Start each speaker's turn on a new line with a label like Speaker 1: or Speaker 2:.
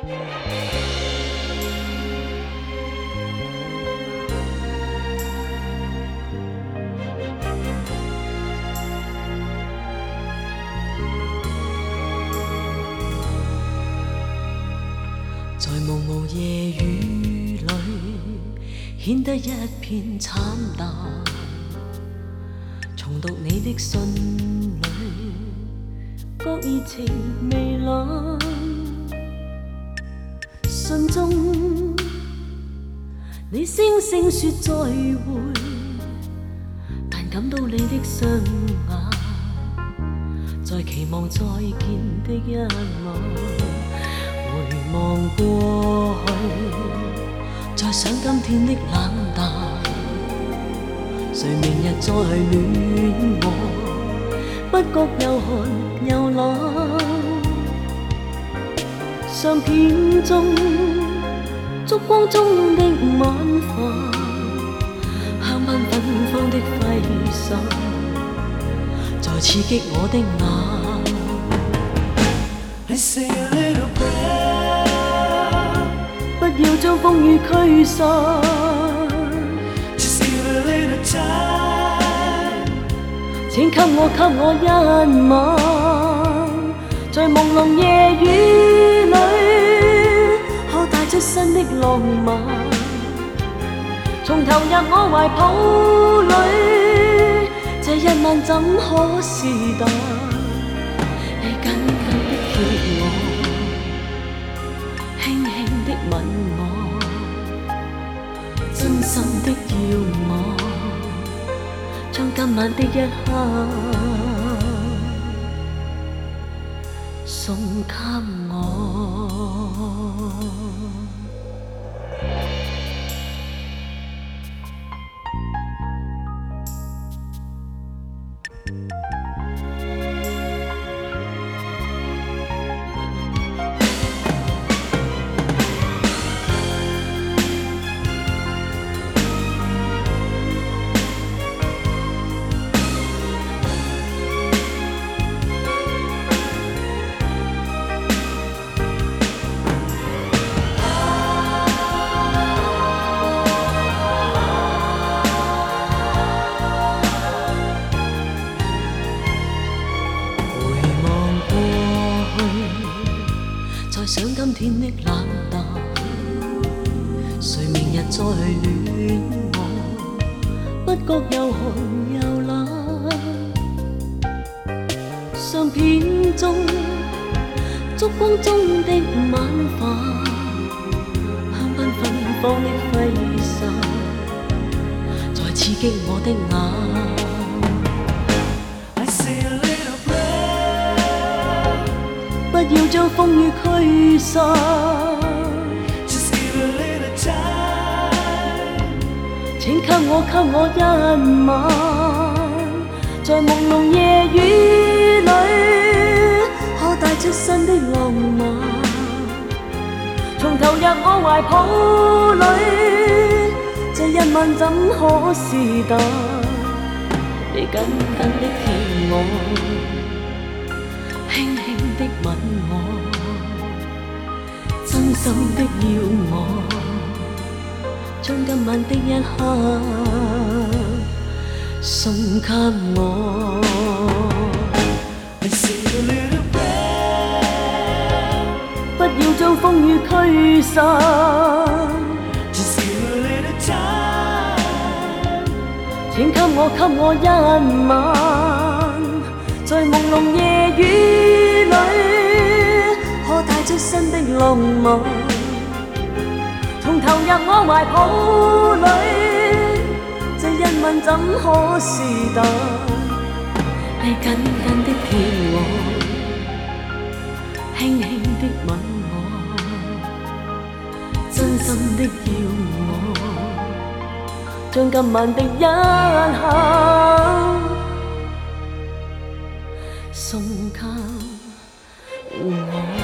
Speaker 1: 在茫茫夜雨里，顯得一片慘淡。重讀你的信裏，覺熱情微冷。信中你聲聲說再會，但感到你的雙眼，在期望再見的一晚。回望過去，再想今天的冷淡，誰明日再戀我，不覺又寒又冷。相片中，燭光中的晚飯，香檳芬芳的揮手，在刺激我的眼。
Speaker 2: I say a little prayer，
Speaker 1: 不要將風雨驅散。
Speaker 2: Just give a little time，
Speaker 1: 請給我一晚，在朦朧夜雨裏，可帶出新的浪漫，重投入我懷抱裏，這一晚怎可是淡？你緊緊的貼我，輕輕的吻我，真心的要我，將今晚的一刻送給我。再想今天的冷淡，誰明日再戀我，不覺又寒又冷。相片中，燭光中的晚飯，香檳芬芳的揮手，在刺激我的眼。不要將風雨驅散
Speaker 2: Just give a little time，
Speaker 1: 請給我一晚，在朦朧夜雨裏，可帶出新的浪漫，重投入我懷抱裏，這一晚怎可是淡？你緊緊的貼我，輕輕的吻我，真心的要我，將今晚的一刻送給我。
Speaker 2: I say a little prayer，
Speaker 1: 不要將風雨驅散
Speaker 2: Just give a little time，
Speaker 1: 請給我一晚，在朦朧夜雨裏，可帶出新的浪漫，重投入我懷抱裏，這一晚怎可是淡？你緊緊的貼我，輕輕的吻我，真心的要我，將今晚的一刻送給我。